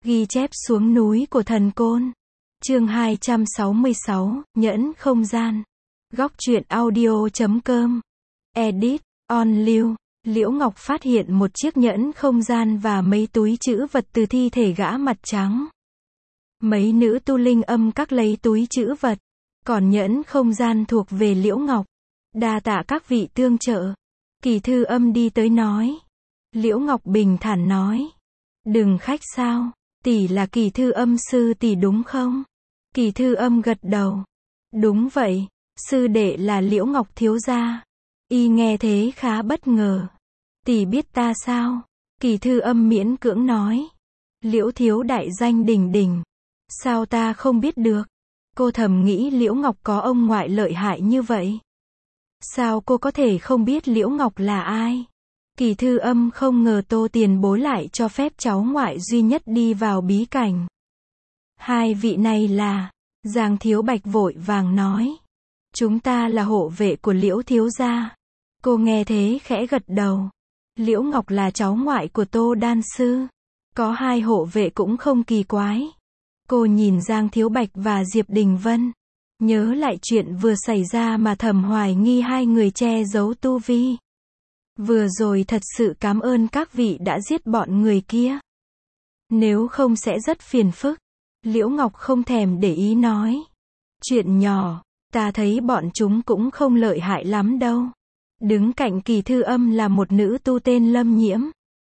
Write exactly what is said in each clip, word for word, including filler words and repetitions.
Ghi chép xuống núi của thần côn. Chương hai trăm sáu mươi sáu, Nhẫn không gian. Góc truyện audio chấm com. Edit, on lưu. Liễu Ngọc phát hiện một chiếc nhẫn không gian và mấy túi trữ vật từ thi thể gã mặt trắng. Mấy nữ tu linh âm các lấy túi trữ vật, còn nhẫn không gian thuộc về Liễu Ngọc. Đa tạ các vị tương trợ. Kỳ Thư Âm đi tới nói. Liễu Ngọc bình thản nói. Đừng khách sao, tỷ là Kỳ Thư Âm sư tỷ đúng không? Kỳ Thư Âm gật đầu. Đúng vậy, sư đệ là Liễu Ngọc thiếu gia. Y nghe thế khá bất ngờ. Tỷ biết ta sao? Kỳ Thư Âm miễn cưỡng nói. Liễu thiếu đại danh đỉnh đỉnh. Sao ta không biết được? Cô thầm nghĩ Liễu Ngọc có ông ngoại lợi hại như vậy. Sao cô có thể không biết Liễu Ngọc là ai? Kỳ Thư Âm không ngờ Tô tiền bối lại cho phép cháu ngoại duy nhất đi vào bí cảnh. Hai vị này là... Giang Thiếu Bạch vội vàng nói. Chúng ta là hộ vệ của Liễu thiếu gia. Cô nghe thế khẽ gật đầu. Liễu Ngọc là cháu ngoại của Tô đan sư. Có hai hộ vệ cũng không kỳ quái. Cô nhìn Giang Thiếu Bạch và Diệp Đình Vân. Nhớ lại chuyện vừa xảy ra mà thầm hoài nghi hai người che giấu tu vi. Vừa rồi thật sự cảm ơn các vị đã giết bọn người kia. Nếu không sẽ rất phiền phức. Liễu Ngọc không thèm để ý nói. Chuyện nhỏ, ta thấy bọn chúng cũng không lợi hại lắm đâu. Đứng cạnh Kỳ Thư Âm là một nữ tu tên Lâm Nhiễm.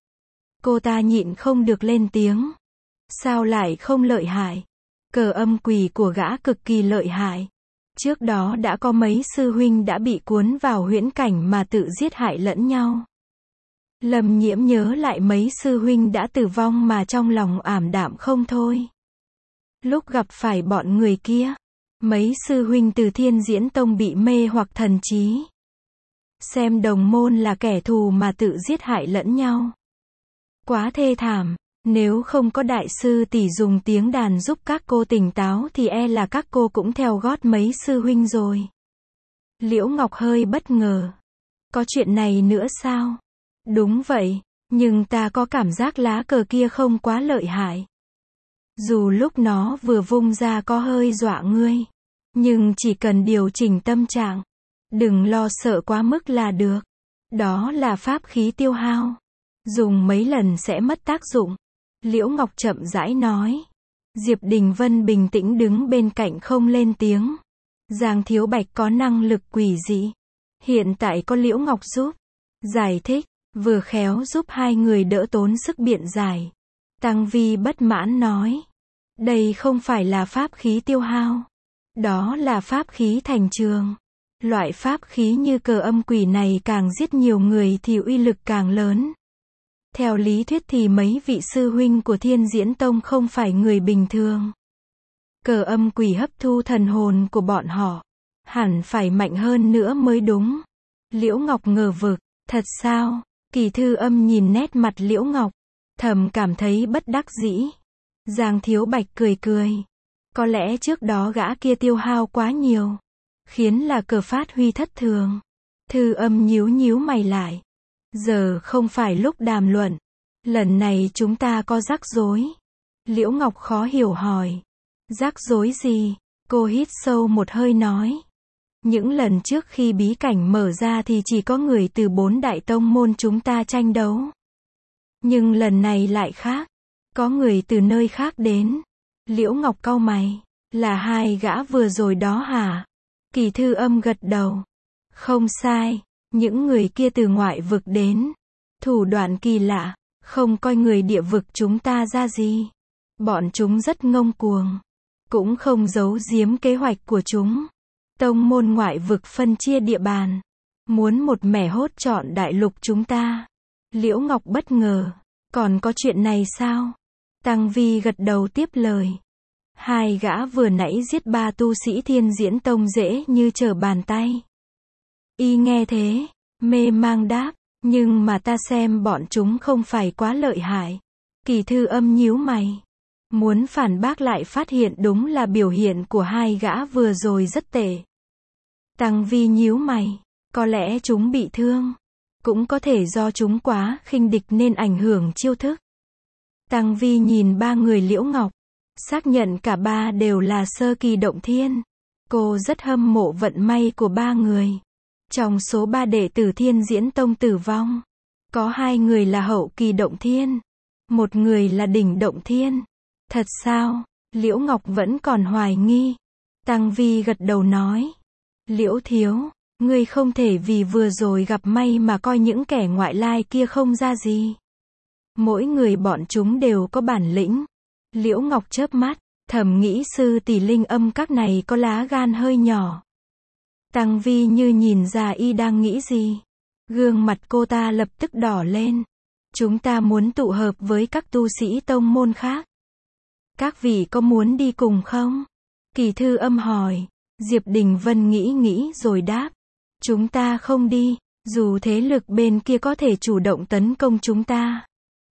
Cô ta nhịn không được lên tiếng. Sao lại không lợi hại? Cờ âm quỷ của gã cực kỳ lợi hại. Trước đó đã có mấy sư huynh đã bị cuốn vào huyễn cảnh mà tự giết hại lẫn nhau. Lâm Nhiễm nhớ lại mấy sư huynh đã tử vong mà trong lòng ảm đạm không thôi. Lúc gặp phải bọn người kia, mấy sư huynh từ Thiên Diễn Tông bị mê hoặc thần trí. Xem đồng môn là kẻ thù mà tự giết hại lẫn nhau. Quá thê thảm, nếu không có đại sư tỷ dùng tiếng đàn giúp các cô tỉnh táo thì e là các cô cũng theo gót mấy sư huynh rồi. Liễu Ngọc hơi bất ngờ. Có chuyện này nữa sao? Đúng vậy, nhưng ta có cảm giác lá cờ kia không quá lợi hại. Dù lúc nó vừa vung ra có hơi dọa ngươi, nhưng chỉ cần điều chỉnh tâm trạng, đừng lo sợ quá mức là được. Đó là pháp khí tiêu hao, dùng mấy lần sẽ mất tác dụng. Liễu Ngọc chậm rãi nói. Diệp Đình Vân bình tĩnh đứng bên cạnh không lên tiếng. Giang Thiếu Bạch có năng lực quỷ dị. Hiện tại có Liễu Ngọc giúp giải thích, vừa khéo giúp hai người đỡ tốn sức biện giải. Tăng Vi bất mãn nói. Đây không phải là pháp khí tiêu hao. Đó là pháp khí thành trường. Loại pháp khí như cờ âm quỷ này càng giết nhiều người thì uy lực càng lớn. Theo lý thuyết thì mấy vị sư huynh của Thiên Diễn Tông không phải người bình thường. Cờ âm quỷ hấp thu thần hồn của bọn họ. Hẳn phải mạnh hơn nữa mới đúng. Liễu Ngọc ngờ vực. Thật sao? Kỳ Thư Âm nhìn nét mặt Liễu Ngọc. Thầm cảm thấy bất đắc dĩ. Giang Thiếu Bạch cười cười. Có lẽ trước đó gã kia tiêu hao quá nhiều. Khiến là cờ phát huy thất thường. Thư Âm nhíu nhíu mày lại. Giờ không phải lúc đàm luận. Lần này chúng ta có rắc rối. Liễu Ngọc khó hiểu hỏi. Rắc rối gì? Cô hít sâu một hơi nói. Những lần trước khi bí cảnh mở ra thì chỉ có người từ bốn đại tông môn chúng ta tranh đấu. Nhưng lần này lại khác. Có người từ nơi khác đến. Liễu Ngọc cau mày. Là hai gã vừa rồi đó hả? Kỳ Thư Âm gật đầu. Không sai. Những người kia từ ngoại vực đến. Thủ đoạn kỳ lạ. Không coi người địa vực chúng ta ra gì. Bọn chúng rất ngông cuồng. Cũng không giấu giếm kế hoạch của chúng. Tông môn ngoại vực phân chia địa bàn. Muốn một mẻ hốt trọn đại lục chúng ta. Liễu Ngọc bất ngờ. Còn có chuyện này sao? Tăng Vi gật đầu tiếp lời. Hai gã vừa nãy giết ba tu sĩ Thiên Diễn Tông dễ như trở bàn tay. Y nghe thế, mê mang đáp. Nhưng mà ta xem bọn chúng không phải quá lợi hại. Kỳ Thư Âm nhíu mày. Muốn phản bác lại phát hiện đúng là biểu hiện của hai gã vừa rồi rất tệ. Tăng Vi nhíu mày. Có lẽ chúng bị thương. Cũng có thể do chúng quá khinh địch nên ảnh hưởng chiêu thức. Tăng Vi nhìn ba người Liễu Ngọc, xác nhận cả ba đều là sơ kỳ động thiên. Cô rất hâm mộ vận may của ba người. Trong số ba đệ tử Thiên Diễn Tông tử vong, có hai người là hậu kỳ động thiên, một người là đỉnh động thiên. Thật sao? Liễu Ngọc vẫn còn hoài nghi. Tăng Vi gật đầu nói. Liễu thiếu, ngươi không thể vì vừa rồi gặp may mà coi những kẻ ngoại lai kia không ra gì. Mỗi người bọn chúng đều có bản lĩnh. Liễu Ngọc chớp mắt, thầm nghĩ sư tỷ Linh Âm các này có lá gan hơi nhỏ. Tăng Vi như nhìn ra y đang nghĩ gì. Gương mặt cô ta lập tức đỏ lên. Chúng ta muốn tụ hợp với các tu sĩ tông môn khác. Các vị có muốn đi cùng không? Kỳ Thư Âm hỏi. Diệp Đình Vân nghĩ nghĩ rồi đáp. Chúng ta không đi, dù thế lực bên kia có thể chủ động tấn công chúng ta.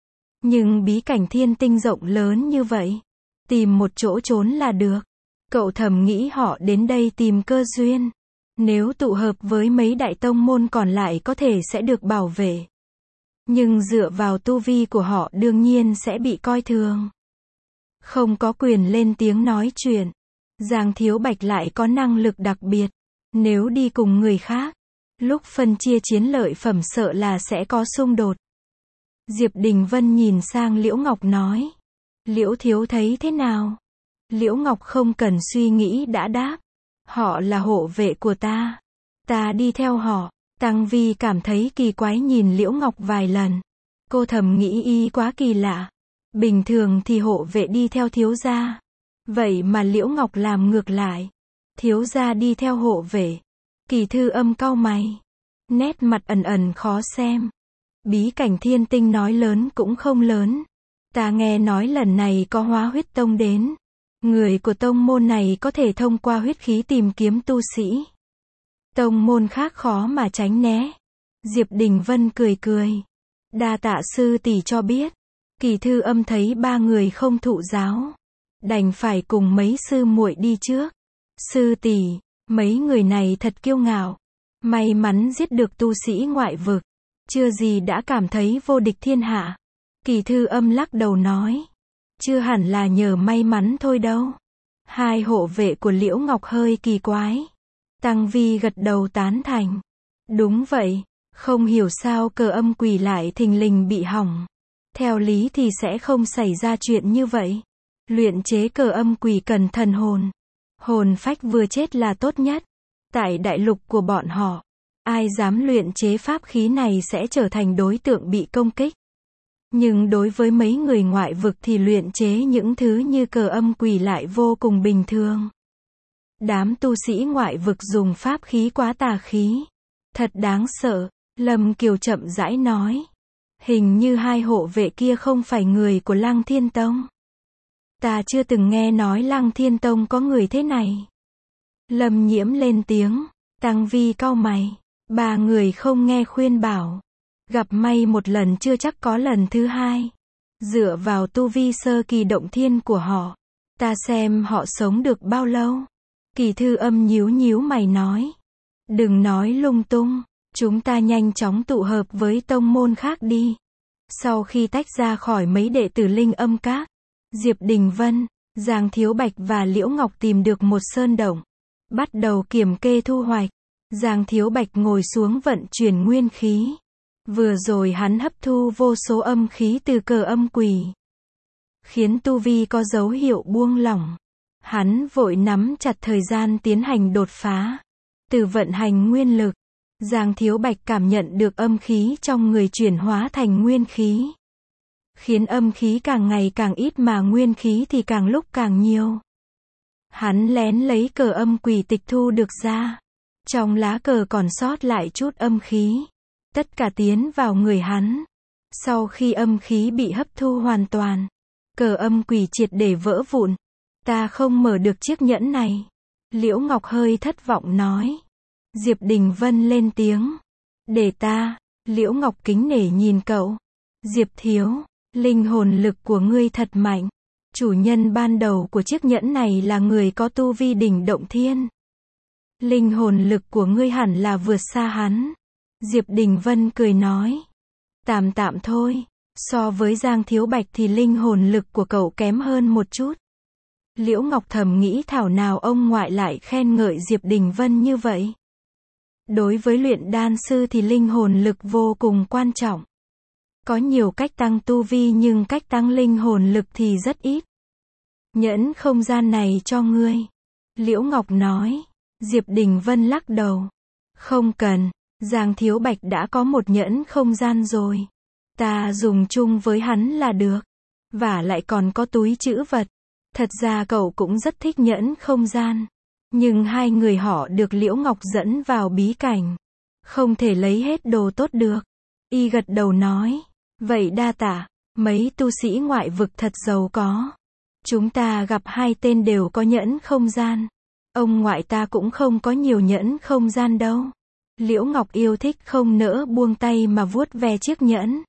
Nhưng bí cảnh thiên tinh rộng lớn như vậy, tìm một chỗ trốn là được. Cậu thầm nghĩ họ đến đây tìm cơ duyên. Nếu tụ hợp với mấy đại tông môn còn lại có thể sẽ được bảo vệ. Nhưng dựa vào tu vi của họ đương nhiên sẽ bị coi thường. Không có quyền lên tiếng nói chuyện. Giang Thiếu Bạch lại có năng lực đặc biệt. Nếu đi cùng người khác, lúc phân chia chiến lợi phẩm sợ là sẽ có xung đột. Diệp Đình Vân nhìn sang Liễu Ngọc nói. Liễu thiếu thấy thế nào? Liễu Ngọc không cần suy nghĩ đã đáp. Họ là hộ vệ của ta. Ta đi theo họ. Tăng Vi cảm thấy kỳ quái nhìn Liễu Ngọc vài lần. Cô thầm nghĩ y quá kỳ lạ. Bình thường thì hộ vệ đi theo thiếu gia. Vậy mà Liễu Ngọc làm ngược lại. Thiếu gia đi theo hộ vệ. Kỳ Thư Âm cau mày. Nét mặt ẩn ẩn khó xem. Bí cảnh thiên tinh nói lớn cũng không lớn. Ta nghe nói lần này có Hóa Huyết Tông đến. Người của tông môn này có thể thông qua huyết khí tìm kiếm tu sĩ. Tông môn khác khó mà tránh né. Diệp Đình Vân cười cười. Đa tạ sư tỷ cho biết. Kỳ Thư Âm thấy ba người không thụ giáo, đành phải cùng mấy sư muội đi trước. Sư tỷ, mấy người này thật kiêu ngạo. May mắn giết được tu sĩ ngoại vực. Chưa gì đã cảm thấy vô địch thiên hạ. Kỳ Thư Âm lắc đầu nói. Chưa hẳn là nhờ may mắn thôi đâu. Hai hộ vệ của Liễu Ngọc hơi kỳ quái. Tăng Vi gật đầu tán thành. Đúng vậy, không hiểu sao Cờ Âm Quỷ lại thình lình bị hỏng. Theo lý thì sẽ không xảy ra chuyện như vậy. Luyện chế Cờ Âm Quỷ cần thần hồn. Hồn phách vừa chết là tốt nhất. Tại đại lục của bọn họ, ai dám luyện chế pháp khí này sẽ trở thành đối tượng bị công kích. Nhưng đối với mấy người ngoại vực thì luyện chế những thứ như Cờ Âm Quỷ lại vô cùng bình thường. Đám tu sĩ ngoại vực dùng pháp khí quá tà khí. Thật đáng sợ, Lâm Kiều chậm rãi nói. Hình như hai hộ vệ kia không phải người của Lăng Thiên Tông. Ta chưa từng nghe nói Lăng Thiên Tông có người thế này. Lâm Nhiễm lên tiếng. Tăng Vi cau mày. Ba người không nghe khuyên bảo. Gặp may một lần chưa chắc có lần thứ hai. Dựa vào tu vi sơ kỳ động thiên của họ, ta xem họ sống được bao lâu. Kỳ Thư Âm nhíu nhíu mày nói. Đừng nói lung tung. Chúng ta nhanh chóng tụ hợp với tông môn khác đi. Sau khi tách ra khỏi mấy đệ tử Linh Âm các, Diệp Đình Vân, Giang Thiếu Bạch và Liễu Ngọc tìm được một sơn động. Bắt đầu kiểm kê thu hoạch. Giang Thiếu Bạch ngồi xuống vận chuyển nguyên khí. Vừa rồi hắn hấp thu vô số âm khí từ Cờ Âm Quỷ, khiến tu vi có dấu hiệu buông lỏng. Hắn vội nắm chặt thời gian tiến hành đột phá. Từ vận hành nguyên lực, Giang Thiếu Bạch cảm nhận được âm khí trong người chuyển hóa thành nguyên khí. Khiến âm khí càng ngày càng ít mà nguyên khí thì càng lúc càng nhiều. Hắn lén lấy Cờ Âm Quỷ tịch thu được ra. Trong lá cờ còn sót lại chút âm khí. Tất cả tiến vào người hắn. Sau khi âm khí bị hấp thu hoàn toàn, Cờ Âm Quỷ triệt để vỡ vụn. Ta không mở được chiếc nhẫn này. Liễu Ngọc hơi thất vọng nói. Diệp Đình Vân lên tiếng. Để ta. Liễu Ngọc kính nể nhìn cậu. Diệp thiếu, linh hồn lực của ngươi thật mạnh. Chủ nhân ban đầu của chiếc nhẫn này là người có tu vi đỉnh động thiên. Linh hồn lực của ngươi hẳn là vượt xa hắn. Diệp Đình Vân cười nói. Tạm tạm thôi. So với Giang Thiếu Bạch thì linh hồn lực của cậu kém hơn một chút. Liễu Ngọc thầm nghĩ thảo nào ông ngoại lại khen ngợi Diệp Đình Vân như vậy. Đối với luyện đan sư thì linh hồn lực vô cùng quan trọng. Có nhiều cách tăng tu vi nhưng cách tăng linh hồn lực thì rất ít. Nhẫn không gian này cho ngươi. Liễu Ngọc nói. Diệp Đình Vân lắc đầu. Không cần, Giang Thiếu Bạch đã có một nhẫn không gian rồi. Ta dùng chung với hắn là được. Và lại còn có túi trữ vật. Thật ra cậu cũng rất thích nhẫn không gian. Nhưng hai người họ được Liễu Ngọc dẫn vào bí cảnh. Không thể lấy hết đồ tốt được. Y gật đầu nói. Vậy đa tạ, mấy tu sĩ ngoại vực thật giàu có. Chúng ta gặp hai tên đều có nhẫn không gian. Ông ngoại ta cũng không có nhiều nhẫn không gian đâu. Liễu Ngọc yêu thích không nỡ buông tay mà vuốt ve chiếc nhẫn.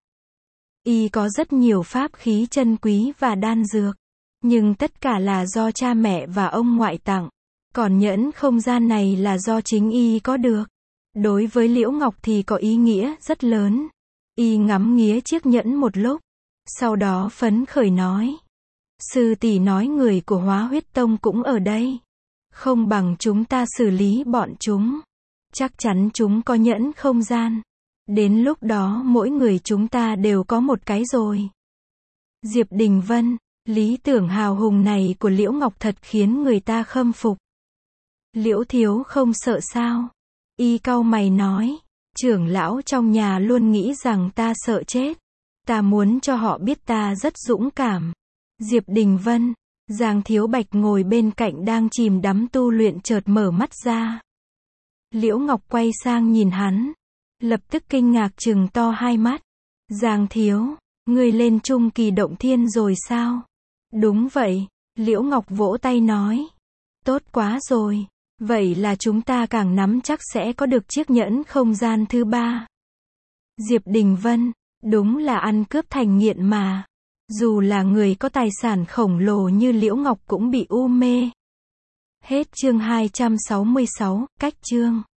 Y có rất nhiều pháp khí chân quý và đan dược. Nhưng tất cả là do cha mẹ và ông ngoại tặng. Còn nhẫn không gian này là do chính Y có được. Đối với Liễu Ngọc thì có ý nghĩa rất lớn. Y ngắm nghía chiếc nhẫn một lúc. Sau đó phấn khởi nói. Sư tỷ nói người của Hóa Huyết Tông cũng ở đây. Không bằng chúng ta xử lý bọn chúng. Chắc chắn chúng có nhẫn không gian. Đến lúc đó mỗi người chúng ta đều có một cái rồi. Diệp Đình Vân, lý tưởng hào hùng này của Liễu Ngọc thật khiến người ta khâm phục. Liễu thiếu không sợ sao? Y cau mày nói. Trưởng lão trong nhà luôn nghĩ rằng ta sợ chết. Ta muốn cho họ biết ta rất dũng cảm. Diệp Đình Vân, Giang Thiếu Bạch ngồi bên cạnh đang chìm đắm tu luyện chợt mở mắt ra. Liễu Ngọc quay sang nhìn hắn. Lập tức kinh ngạc trừng to hai mắt. Giang Thiếu, ngươi lên trung kỳ động thiên rồi sao? Đúng vậy, Liễu Ngọc vỗ tay nói. Tốt quá rồi. Vậy là chúng ta càng nắm chắc sẽ có được chiếc nhẫn không gian thứ ba. Diệp Đình Vân, đúng là ăn cướp thành nghiện mà. Dù là người có tài sản khổng lồ như Liễu Ngọc cũng bị u mê. Hết chương hai trăm sáu mươi sáu, cách chương.